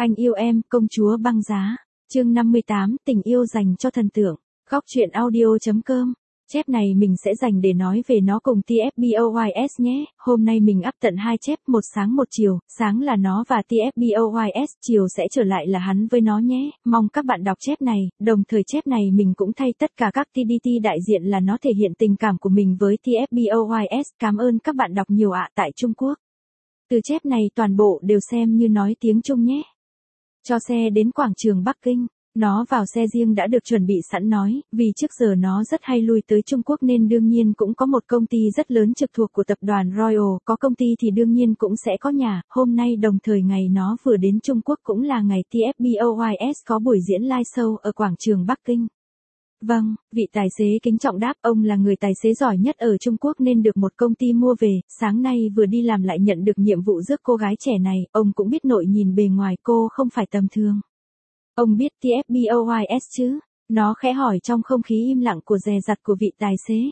Anh yêu em, công chúa băng giá. Chương 58, tình yêu dành cho thần tượng. Góc truyện audio.com. Chép này mình sẽ dành để nói về nó cùng TFBOYS nhé. Hôm nay mình up tận 2 chép, một sáng một chiều, sáng là nó và TFBOYS, chiều sẽ trở lại là hắn với nó nhé. Mong các bạn đọc chép này, đồng thời chép này mình cũng thay tất cả các TDT đại diện là nó thể hiện tình cảm của mình với TFBOYS. Cảm ơn các bạn đọc nhiều ạ tại Trung Quốc. Từ chép này toàn bộ đều xem như nói tiếng Trung nhé. Cho xe đến quảng trường Bắc Kinh. Nó vào xe riêng đã được chuẩn bị sẵn nói, vì trước giờ nó rất hay lui tới Trung Quốc nên đương nhiên cũng có một công ty rất lớn trực thuộc của tập đoàn Royal, có công ty thì đương nhiên cũng sẽ có nhà. Hôm nay đồng thời ngày nó vừa đến Trung Quốc cũng là ngày TFBOYS có buổi diễn live show ở quảng trường Bắc Kinh. Vâng, vị tài xế kính trọng đáp, ông là người tài xế giỏi nhất ở Trung Quốc nên được một công ty mua về, sáng nay vừa đi làm lại nhận được nhiệm vụ rước cô gái trẻ này, ông cũng biết nội nhìn bề ngoài cô không phải tầm thường. Ông biết TFBOYS chứ? Nó khẽ hỏi trong không khí im lặng của dè dặt của vị tài xế.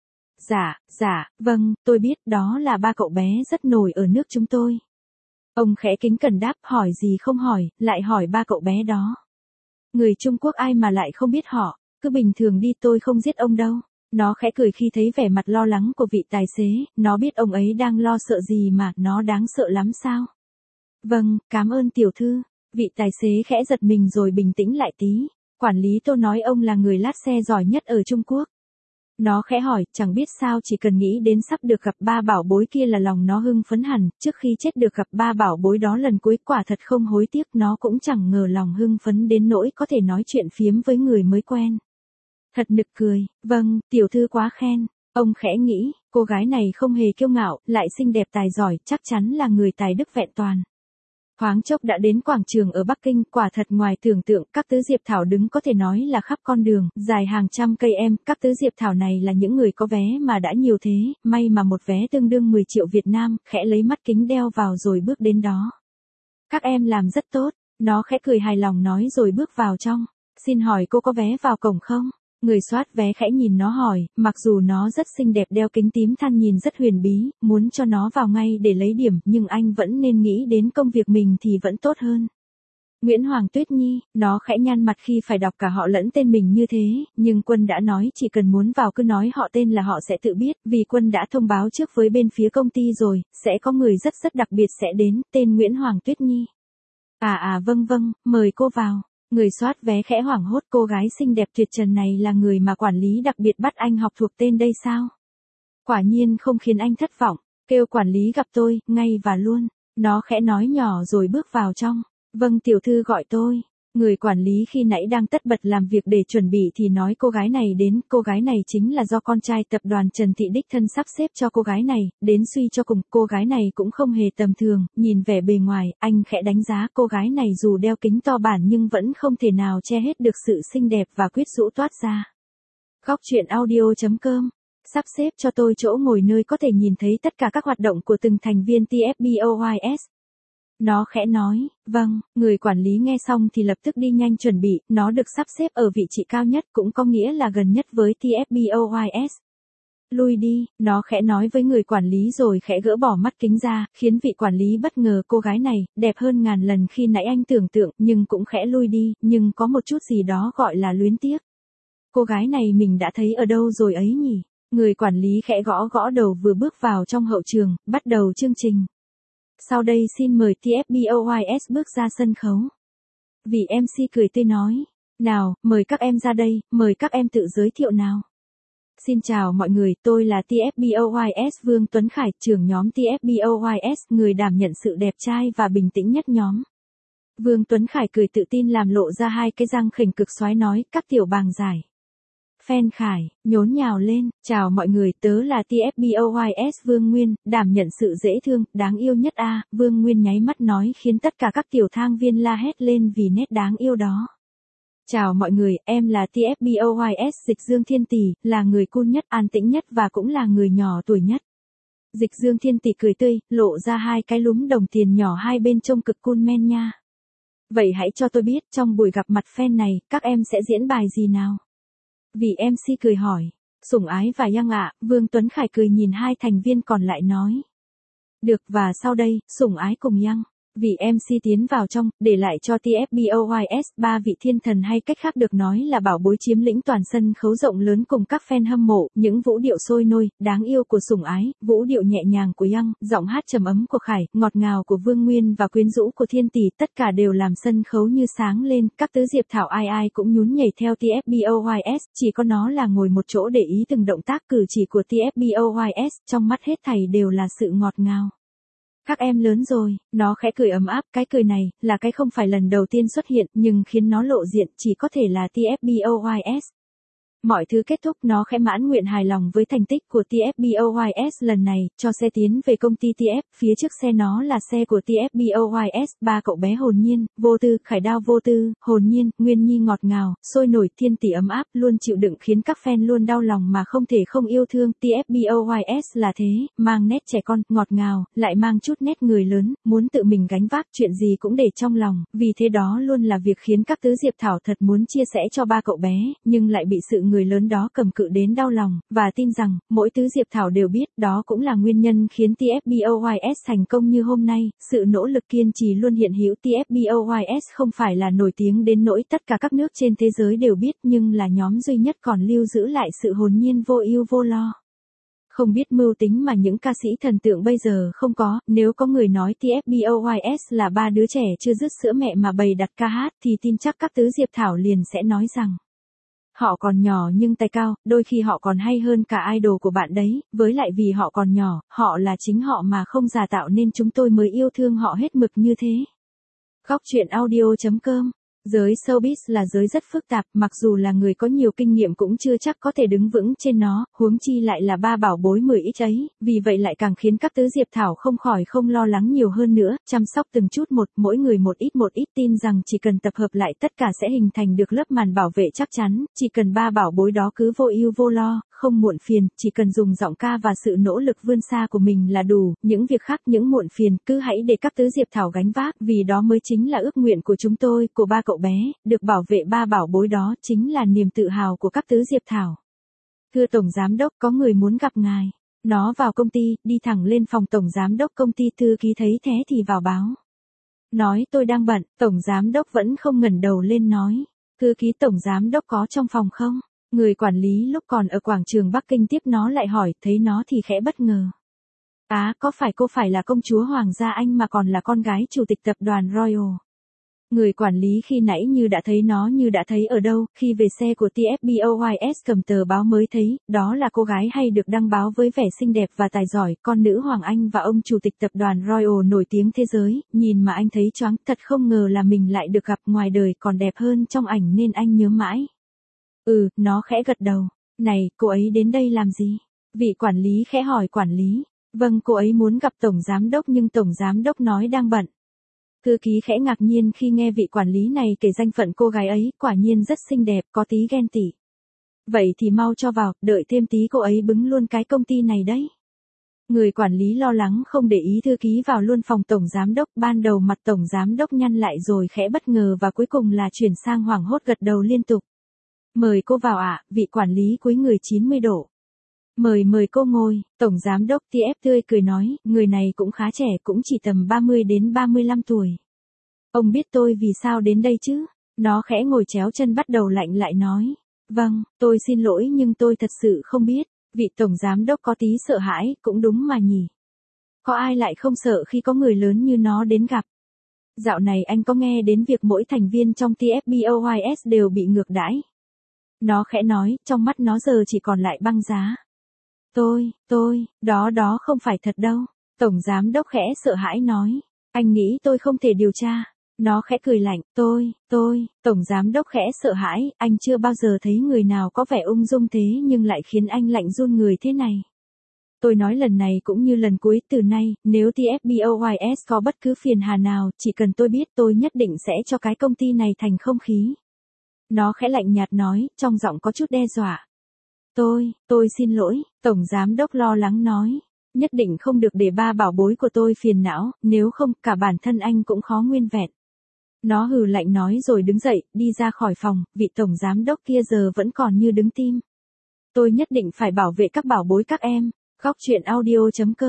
Dạ, vâng, tôi biết, đó là ba cậu bé rất nổi ở nước chúng tôi. Ông khẽ kính cẩn đáp, hỏi gì không hỏi, lại hỏi ba cậu bé đó. Người Trung Quốc ai mà lại không biết họ, cứ bình thường đi, tôi không giết ông đâu. Nó khẽ cười khi thấy vẻ mặt lo lắng của vị tài xế, nó biết ông ấy đang lo sợ gì mà, nó đáng sợ lắm sao? Vâng, cảm ơn tiểu thư. Vị tài xế khẽ giật mình rồi bình tĩnh lại tí. Quản lý Tô nói ông là người lát xe giỏi nhất ở Trung Quốc. Nó khẽ hỏi, chẳng biết sao chỉ cần nghĩ đến sắp được gặp ba bảo bối kia là lòng nó hưng phấn hẳn, trước khi chết được gặp ba bảo bối đó lần cuối quả thật không hối tiếc, nó cũng chẳng ngờ lòng hưng phấn đến nỗi có thể nói chuyện phiếm với người mới quen. Thật nực cười, vâng, tiểu thư quá khen, ông khẽ nghĩ, cô gái này không hề kiêu ngạo, lại xinh đẹp tài giỏi, chắc chắn là người tài đức vẹn toàn. Thoáng chốc đã đến quảng trường ở Bắc Kinh, quả thật ngoài tưởng tượng, các tứ diệp thảo đứng có thể nói là khắp con đường, dài hàng trăm cây em, các tứ diệp thảo này là những người có vé mà đã nhiều thế, may mà một vé tương đương 10 triệu Việt Nam, khẽ lấy mắt kính đeo vào rồi bước đến đó. Các em làm rất tốt, nó khẽ cười hài lòng nói rồi bước vào trong. Xin hỏi cô có vé vào cổng không? Người soát vé khẽ nhìn nó hỏi, mặc dù nó rất xinh đẹp đeo kính tím than nhìn rất huyền bí, muốn cho nó vào ngay để lấy điểm, nhưng anh vẫn nên nghĩ đến công việc mình thì vẫn tốt hơn. Nguyễn Hoàng Tuyết Nhi, nó khẽ nhăn mặt khi phải đọc cả họ lẫn tên mình như thế, nhưng Quân đã nói chỉ cần muốn vào cứ nói họ tên là họ sẽ tự biết, vì Quân đã thông báo trước với bên phía công ty rồi, sẽ có người rất đặc biệt sẽ đến, tên Nguyễn Hoàng Tuyết Nhi. Vâng, mời cô vào. Người soát vé khẽ hoảng hốt, cô gái xinh đẹp tuyệt trần này là người mà quản lý đặc biệt bắt anh học thuộc tên đây sao? Quả nhiên không khiến anh thất vọng, kêu quản lý gặp tôi, ngay và luôn. Nó khẽ nói nhỏ rồi bước vào trong. Vâng tiểu thư gọi tôi. Người quản lý khi nãy đang tất bật làm việc để chuẩn bị thì nói cô gái này đến, cô gái này chính là do con trai tập đoàn Trần Thị đích thân sắp xếp cho cô gái này, đến suy cho cùng, cô gái này cũng không hề tầm thường, nhìn vẻ bề ngoài, anh khẽ đánh giá cô gái này dù đeo kính to bản nhưng vẫn không thể nào che hết được sự xinh đẹp và quyến rũ toát ra. Góc truyện audio.com. Sắp xếp cho tôi chỗ ngồi nơi có thể nhìn thấy tất cả các hoạt động của từng thành viên TFBOYS. Nó khẽ nói, vâng, người quản lý nghe xong thì lập tức đi nhanh chuẩn bị, nó được sắp xếp ở vị trí cao nhất cũng có nghĩa là gần nhất với TFBOYS. Lui đi, nó khẽ nói với người quản lý rồi khẽ gỡ bỏ mắt kính ra, khiến vị quản lý bất ngờ cô gái này, đẹp hơn ngàn lần khi nãy anh tưởng tượng, nhưng cũng khẽ lui đi, nhưng có một chút gì đó gọi là luyến tiếc. Cô gái này mình đã thấy ở đâu rồi ấy nhỉ? Người quản lý khẽ gõ đầu vừa bước vào trong hậu trường, bắt đầu chương trình. Sau đây xin mời TFBOYS bước ra sân khấu. Vị MC cười tươi nói, nào, mời các em ra đây, mời các em tự giới thiệu nào. Xin chào mọi người, tôi là TFBOYS Vương Tuấn Khải, trưởng nhóm TFBOYS, người đảm nhận sự đẹp trai và bình tĩnh nhất nhóm. Vương Tuấn Khải cười tự tin làm lộ ra hai cái răng khỉnh cực xoái nói, các tiểu bàng giải. Fan Khải, nhốn nhào lên, chào mọi người, tớ là TFBOYS Vương Nguyên, đảm nhận sự dễ thương, đáng yêu nhất a. Vương Nguyên nháy mắt nói khiến tất cả các tiểu thang viên la hét lên vì nét đáng yêu đó. Chào mọi người, em là TFBOYS Dịch Dương Thiên Tỷ, là người cool nhất, an tĩnh nhất và cũng là người nhỏ tuổi nhất. Dịch Dương Thiên Tỷ cười tươi, lộ ra hai cái lúm đồng tiền nhỏ hai bên trông cực cool men nha. Vậy hãy cho tôi biết, trong buổi gặp mặt fan này, các em sẽ diễn bài gì nào? Vị MC cười hỏi, Sủng Ái và Yang ạ. Vương Tuấn Khải cười nhìn hai thành viên còn lại nói. Được, và sau đây, Sủng Ái cùng Yang. Vị MC tiến vào trong, để lại cho TFBOYS 3 vị thiên thần hay cách khác được nói là bảo bối chiếm lĩnh toàn sân khấu rộng lớn cùng các fan hâm mộ, những vũ điệu sôi nôi, đáng yêu của Sủng Ái, vũ điệu nhẹ nhàng của Young, giọng hát trầm ấm của Khải, ngọt ngào của Vương Nguyên và quyến rũ của Thiên Tỷ, tất cả đều làm sân khấu như sáng lên, các tứ diệp thảo ai ai cũng nhún nhảy theo TFBOYS, chỉ có nó là ngồi một chỗ để ý từng động tác cử chỉ của TFBOYS, trong mắt hết thảy đều là sự ngọt ngào. Các em lớn rồi, nó khẽ cười ấm áp, cái cười này, là cái không phải lần đầu tiên xuất hiện, nhưng khiến nó lộ diện chỉ có thể là TFBOYS. Mọi thứ kết thúc, nó khẽ mãn nguyện hài lòng với thành tích của TFBOYS lần này, cho xe tiến về công ty TF, phía trước xe nó là xe của TFBOYS, ba cậu bé hồn nhiên, vô tư, Khải Đao vô tư, hồn nhiên, Nguyên Nhi ngọt ngào, sôi nổi, Thiên Tỷ ấm áp, luôn chịu đựng khiến các fan luôn đau lòng mà không thể không yêu thương, TFBOYS là thế, mang nét trẻ con, ngọt ngào, lại mang chút nét người lớn, muốn tự mình gánh vác chuyện gì cũng để trong lòng, vì thế đó luôn là việc khiến các tứ diệp thảo thật muốn chia sẻ cho ba cậu bé, nhưng lại bị sự người lớn đó cầm cự đến đau lòng, và tin rằng, mỗi tứ diệp thảo đều biết đó cũng là nguyên nhân khiến TFBOYS thành công như hôm nay, sự nỗ lực kiên trì luôn hiện hữu TFBOYS không phải là nổi tiếng đến nỗi tất cả các nước trên thế giới đều biết nhưng là nhóm duy nhất còn lưu giữ lại sự hồn nhiên vô ưu vô lo. Không biết mưu tính mà những ca sĩ thần tượng bây giờ không có, nếu có người nói TFBOYS là ba đứa trẻ chưa dứt sữa mẹ mà bày đặt ca hát thì tin chắc các tứ diệp thảo liền sẽ nói rằng họ còn nhỏ nhưng tài cao, đôi khi họ còn hay hơn cả idol của bạn đấy, với lại vì họ còn nhỏ, họ là chính họ mà không giả tạo nên chúng tôi mới yêu thương họ hết mực như thế. Góc truyện audio.com. Giới showbiz là giới rất phức tạp, mặc dù là người có nhiều kinh nghiệm cũng chưa chắc có thể đứng vững trên nó, huống chi lại là ba bảo bối 10X ấy, vì vậy lại càng khiến các tứ diệp thảo không khỏi không lo lắng nhiều hơn nữa, chăm sóc từng chút một, mỗi người một ít tin rằng chỉ cần tập hợp lại tất cả sẽ hình thành được lớp màn bảo vệ chắc chắn, chỉ cần ba bảo bối đó cứ vô ưu vô lo, không muộn phiền, chỉ cần dùng giọng ca và sự nỗ lực vươn xa của mình là đủ, những việc khác, những muộn phiền, cứ hãy để các tứ diệp thảo gánh vác, vì đó mới chính là ước nguyện của chúng tôi, của ba cậu bé, được bảo vệ ba bảo bối đó chính là niềm tự hào của các tứ diệp thảo. Thưa Tổng Giám đốc, có người muốn gặp ngài. Nó vào công ty, đi thẳng lên phòng Tổng Giám đốc công ty, thư ký thấy thế thì vào báo. Nói tôi đang bận, Tổng Giám đốc vẫn không ngẩng đầu lên nói. Thư ký Tổng Giám đốc có trong phòng không? Người quản lý lúc còn ở quảng trường Bắc Kinh tiếp nó lại hỏi, thấy nó thì khẽ bất ngờ. Có phải cô phải là công chúa Hoàng gia Anh mà còn là con gái chủ tịch tập đoàn Royal? Người quản lý khi nãy như đã thấy ở đâu, khi về xe của TFBOYS cầm tờ báo mới thấy, đó là cô gái hay được đăng báo với vẻ xinh đẹp và tài giỏi, con nữ Hoàng Anh và ông chủ tịch tập đoàn Royal nổi tiếng thế giới, nhìn mà anh thấy choáng, thật không ngờ là mình lại được gặp, ngoài đời còn đẹp hơn trong ảnh nên anh nhớ mãi. Nó khẽ gật đầu. Này, cô ấy đến đây làm gì? Vị quản lý khẽ hỏi quản lý. Vâng, cô ấy muốn gặp Tổng Giám đốc nhưng Tổng Giám đốc nói đang bận. Thư ký khẽ ngạc nhiên khi nghe vị quản lý này kể danh phận cô gái ấy, quả nhiên rất xinh đẹp, có tí ghen tị. Vậy thì mau cho vào, đợi thêm tí cô ấy bứng luôn cái công ty này đấy. Người quản lý lo lắng không để ý thư ký vào luôn phòng Tổng Giám đốc, ban đầu mặt Tổng Giám đốc nhăn lại rồi khẽ bất ngờ và cuối cùng là chuyển sang hoảng hốt gật đầu liên tục. Mời cô vào ạ, vị quản lý cúi người 90 độ. Mời cô ngồi, Tổng Giám đốc TF tươi cười nói, người này cũng khá trẻ, cũng chỉ tầm 30 đến 35 tuổi. Ông biết tôi vì sao đến đây chứ? Nó khẽ ngồi chéo chân bắt đầu lạnh lại nói. Vâng, tôi xin lỗi nhưng tôi thật sự không biết. Vị Tổng Giám đốc có tí sợ hãi, cũng đúng mà nhỉ. Có ai lại không sợ khi có người lớn như nó đến gặp? Dạo này anh có nghe đến việc mỗi thành viên trong TFBOYS đều bị ngược đãi. Nó khẽ nói, trong mắt nó giờ chỉ còn lại băng giá. Đó không phải thật đâu. Tổng Giám đốc khẽ sợ hãi nói. Anh nghĩ tôi không thể điều tra. Nó khẽ cười lạnh. Tổng Giám đốc khẽ sợ hãi, anh chưa bao giờ thấy người nào có vẻ ung dung thế nhưng lại khiến anh lạnh run người thế này. Tôi nói lần này cũng như lần cuối, từ nay, nếu TFBOYS có bất cứ phiền hà nào, chỉ cần tôi biết tôi nhất định sẽ cho cái công ty này thành không khí. Nó khẽ lạnh nhạt nói, trong giọng có chút đe dọa. Tôi xin lỗi, Tổng Giám đốc lo lắng nói. Nhất định không được để ba bảo bối của tôi phiền não, nếu không, cả bản thân anh cũng khó nguyên vẹn. Nó hừ lạnh nói rồi đứng dậy, đi ra khỏi phòng, vị Tổng Giám đốc kia giờ vẫn còn như đứng tim. Tôi nhất định phải bảo vệ các bảo bối các em. Góc truyện audio.com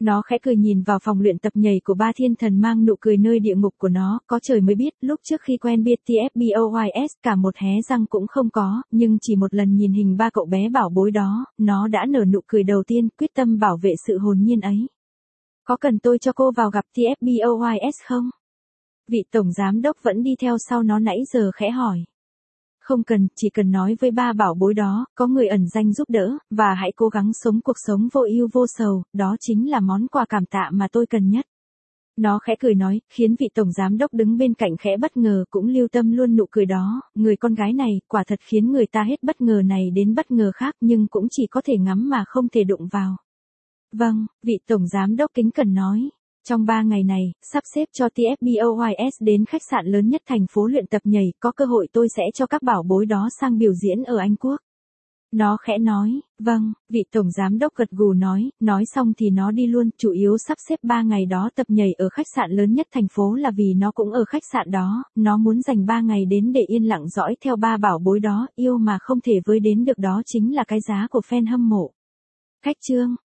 Nó khẽ cười nhìn vào phòng luyện tập nhảy của ba thiên thần mang nụ cười nơi địa ngục của nó, có trời mới biết, lúc trước khi quen BTS BOYS cả một hé răng cũng không có, nhưng chỉ một lần nhìn hình ba cậu bé bảo bối đó, nó đã nở nụ cười đầu tiên, quyết tâm bảo vệ sự hồn nhiên ấy. Có cần tôi cho cô vào gặp TF BOYS không? Vị tổng giám đốc vẫn đi theo sau nó nãy giờ khẽ hỏi. Không cần, chỉ cần nói với ba bảo bối đó, có người ẩn danh giúp đỡ, và hãy cố gắng sống cuộc sống vô ưu vô sầu, đó chính là món quà cảm tạ mà tôi cần nhất. Nó khẽ cười nói, khiến vị tổng giám đốc đứng bên cạnh khẽ bất ngờ cũng lưu tâm luôn nụ cười đó, người con gái này, quả thật khiến người ta hết bất ngờ này đến bất ngờ khác nhưng cũng chỉ có thể ngắm mà không thể đụng vào. Vâng, vị tổng giám đốc kính cẩn nói. Trong 3 ngày này, sắp xếp cho TFBOYS đến khách sạn lớn nhất thành phố luyện tập nhảy, có cơ hội tôi sẽ cho các bảo bối đó sang biểu diễn ở Anh Quốc. Nó khẽ nói, vâng, vị tổng giám đốc gật gù nói xong thì nó đi luôn, chủ yếu sắp xếp 3 ngày đó tập nhảy ở khách sạn lớn nhất thành phố là vì nó cũng ở khách sạn đó, nó muốn dành 3 ngày đến để yên lặng dõi theo ba bảo bối đó, yêu mà không thể với đến được đó chính là cái giá của fan hâm mộ. Khách trương